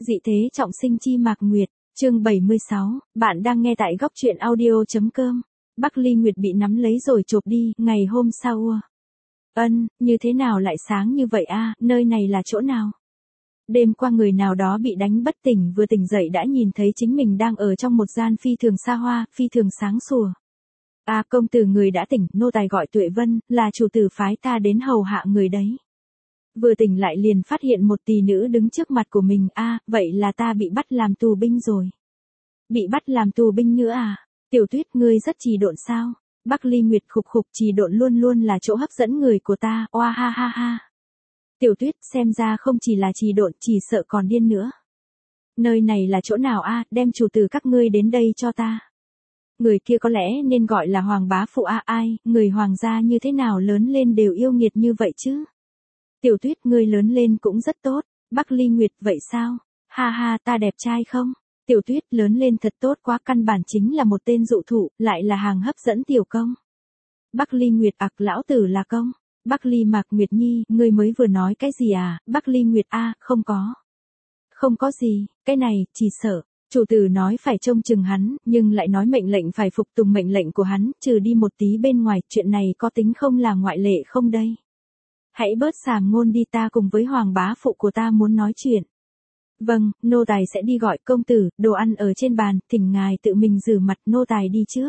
Dị thế trọng sinh chi Mạc Nguyệt, chương 76, bạn đang nghe tại góc truyện audio.com. Bắc Ly Nguyệt bị nắm lấy rồi chộp đi, ngày hôm sau ua. Như thế nào lại sáng như vậy a, nơi này là chỗ nào? Đêm qua người nào đó bị đánh bất tỉnh vừa tỉnh dậy đã nhìn thấy chính mình đang ở trong một gian phi thường xa hoa, phi thường sáng sủa. Công tử người đã tỉnh, nô tài gọi Tuệ Vân, là chủ tử phái ta đến hầu hạ người đấy. Vừa tỉnh lại liền phát hiện một tỷ nữ đứng trước mặt của mình, vậy là ta bị bắt làm tù binh rồi. Bị bắt làm tù binh nữa à? Tiểu Tuyết ngươi rất trì độn sao? Bắc Ly Nguyệt khục khục, trì độn luôn luôn là chỗ hấp dẫn người của ta, oa ha ha ha. Tiểu Tuyết xem ra không chỉ là trì độn, chỉ sợ còn điên nữa. Nơi này là chỗ nào đem chủ tử các ngươi đến đây cho ta. Người kia có lẽ nên gọi là Hoàng bá phụ ai, người hoàng gia như thế nào lớn lên đều yêu nghiệt như vậy chứ. Tiểu Tuyết ngươi lớn lên cũng rất tốt, Bắc Ly Nguyệt vậy sao? Ha ha, ta đẹp trai không? Tiểu Tuyết lớn lên thật tốt quá, căn bản chính là một tên dụ thụ, lại là hàng hấp dẫn tiểu công. Bắc Ly Nguyệt lão tử là công. Bắc Ly Mạc Nguyệt Nhi, ngươi mới vừa nói cái gì à? Bắc Ly Nguyệt không có. Không có gì, cái này, chỉ sợ. Chủ tử nói phải trông chừng hắn, nhưng lại nói mệnh lệnh phải phục tùng mệnh lệnh của hắn, trừ đi một tí bên ngoài, chuyện này có tính không là ngoại lệ không đây? Hãy bớt sàm ngôn đi, ta cùng với hoàng bá phụ của ta muốn nói chuyện. Vâng, nô tài sẽ đi gọi công tử, đồ ăn ở trên bàn, thỉnh ngài tự mình rửa mặt, nô tài đi trước.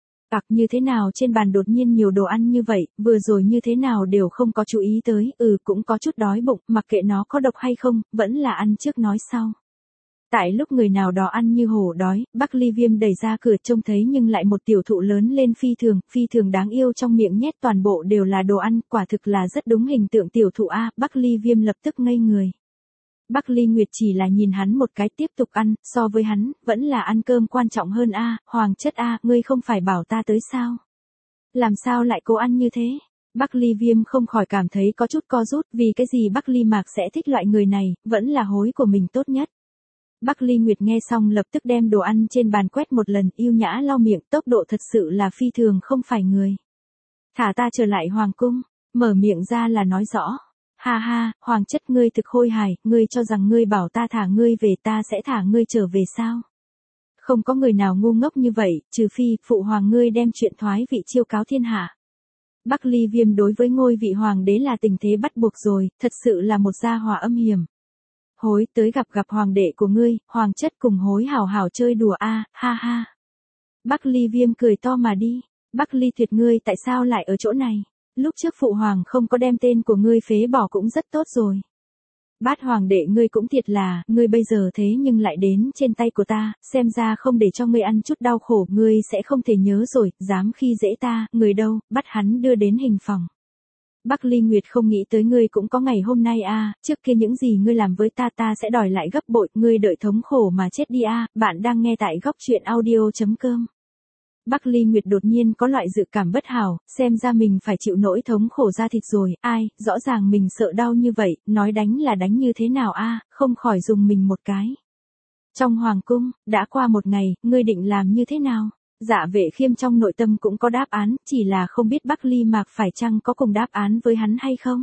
Như thế nào trên bàn đột nhiên nhiều đồ ăn như vậy, vừa rồi như thế nào đều không có chú ý tới, cũng có chút đói bụng, mặc kệ nó có độc hay không, vẫn là ăn trước nói sau. Tại lúc người nào đó ăn như hổ đói, Bắc Ly Viêm đẩy ra cửa trông thấy nhưng lại một tiểu thụ lớn lên phi thường đáng yêu, trong miệng nhét toàn bộ đều là đồ ăn, quả thực là rất đúng hình tượng tiểu thụ Bắc Ly Viêm lập tức ngây người. Bắc Ly Nguyệt chỉ là nhìn hắn một cái tiếp tục ăn, so với hắn, vẫn là ăn cơm quan trọng hơn Hoàng chất ngươi không phải bảo ta tới sao? Làm sao lại cố ăn như thế? Bắc Ly Viêm không khỏi cảm thấy có chút co rút, vì cái gì Bắc Ly Mạc sẽ thích loại người này, vẫn là hối của mình tốt nhất. Bắc Ly Nguyệt nghe xong lập tức đem đồ ăn trên bàn quét một lần, yêu nhã lau miệng, tốc độ thật sự là phi thường không phải người. Thả ta trở lại hoàng cung, mở miệng ra là nói rõ. Ha ha, hoàng chất ngươi thực khôi hài, ngươi cho rằng ngươi bảo ta thả ngươi về ta sẽ thả ngươi trở về sao? Không có người nào ngu ngốc như vậy, trừ phi, phụ hoàng ngươi đem chuyện thoái vị chiêu cáo thiên hạ. Bắc Ly Viêm đối với ngôi vị hoàng đế là tình thế bắt buộc rồi, thật sự là một gia hỏa âm hiểm. Hối tới gặp hoàng đệ của ngươi, hoàng chất cùng hối hảo hảo chơi đùa ha ha. Bắc Ly Viêm cười to mà đi, Bắc Ly Tuyệt ngươi tại sao lại ở chỗ này? Lúc trước phụ hoàng không có đem tên của ngươi phế bỏ cũng rất tốt rồi. Bát hoàng đệ ngươi cũng thiệt là, ngươi bây giờ thế nhưng lại đến trên tay của ta, xem ra không để cho ngươi ăn chút đau khổ, ngươi sẽ không thể nhớ rồi, dám khi dễ ta, người đâu, bắt hắn đưa đến hình phòng. Bắc Ly Nguyệt không nghĩ tới ngươi cũng có ngày hôm nay trước kia những gì ngươi làm với ta sẽ đòi lại gấp bội, ngươi đợi thống khổ mà chết đi bạn đang nghe tại góc truyện audio.com. Bắc Ly Nguyệt đột nhiên có loại dự cảm bất hảo, xem ra mình phải chịu nỗi thống khổ da thịt rồi, rõ ràng mình sợ đau như vậy, nói đánh là đánh như thế nào không khỏi dùng mình một cái. Trong hoàng cung, đã qua một ngày, ngươi định làm như thế nào? Dạ Vệ Khiêm trong nội tâm cũng có đáp án, chỉ là không biết Bắc Ly Mạc phải chăng có cùng đáp án với hắn hay không?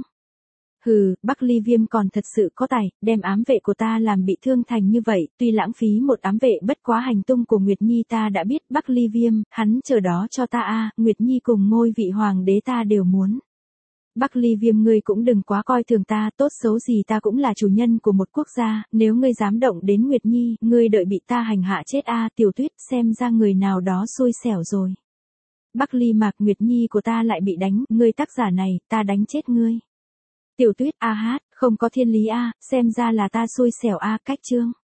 Bắc Ly Viêm còn thật sự có tài, đem ám vệ của ta làm bị thương thành như vậy, tuy lãng phí một ám vệ bất quá hành tung của Nguyệt Nhi ta đã biết. Bắc Ly Viêm, hắn chờ đó cho ta Nguyệt Nhi cùng ngôi vị hoàng đế ta đều muốn. Bắc Ly Viêm ngươi cũng đừng quá coi thường ta, tốt xấu gì ta cũng là chủ nhân của một quốc gia, nếu ngươi dám động đến Nguyệt Nhi, ngươi đợi bị ta hành hạ chết Tiểu Tuyết xem ra người nào đó xui xẻo rồi. Bắc Ly Mạc Nguyệt Nhi của ta lại bị đánh, ngươi tác giả này, ta đánh chết ngươi. Tiểu Tuyết không có thiên lý xem ra là ta xui xẻo cách chương.